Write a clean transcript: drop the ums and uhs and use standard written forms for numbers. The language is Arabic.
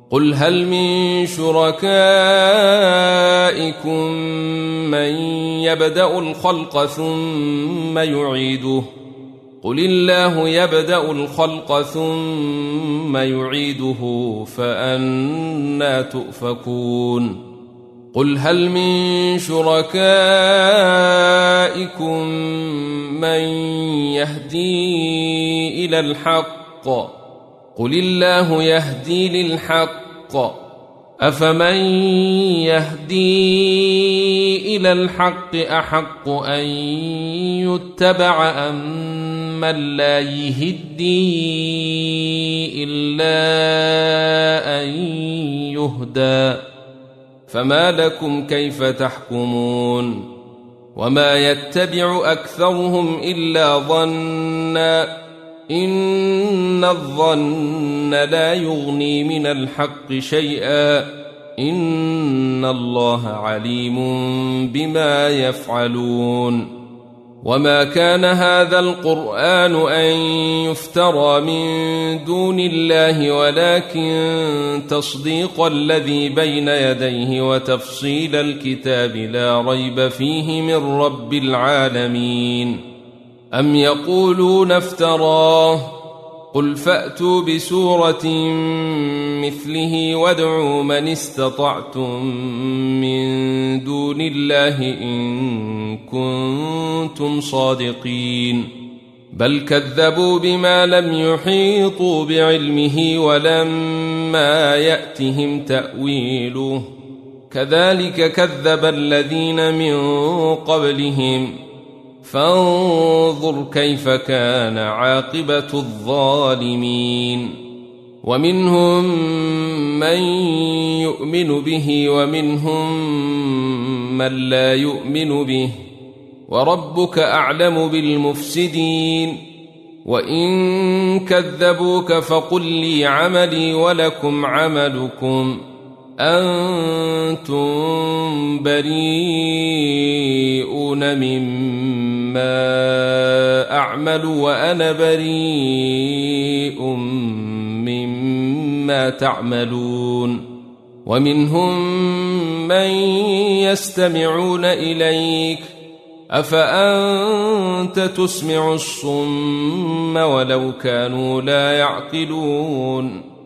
قل هل من شركائكم من يبدأ الخلق ثم يعيده قل الله يبدأ الخلق ثم يعيده فأنى تؤفكون قل هل من شركائكم من يهدي إلى الحق قل الله يهدي للحق أفمن يهدي إلى الحق أحق أن يتبع أم من لا يهدي إلا أن يهدى فما لكم كيف تحكمون وما يتبع أكثرهم إلا ظنا إن الظن لا يغني من الحق شيئا إن الله عليم بما يفعلون وما كان هذا القرآن أن يفترى من دون الله ولكن تصديق الذي بين يديه وتفصيل الكتاب لا ريب فيه من رب العالمين أم يقولون افتراه قل فأتوا بسورة مثله وادعوا من استطعتم من دون الله إن كنتم صادقين بل كذبوا بما لم يحيطوا بعلمه ولما يأتهم تأويله كذلك كذب الذين من قبلهم فانظر كيف كان عاقبة الظالمين ومنهم من يؤمن به ومنهم من لا يؤمن به وربك أعلم بالمفسدين وإن كذبوك فقل لي عملي ولكم عملكم أنتم بريئون مما أعمل وأنا بريء مما تعملون ومنهم من يستمعون إليك أفأنت تسمع الصم ولو كانوا لا يعقلون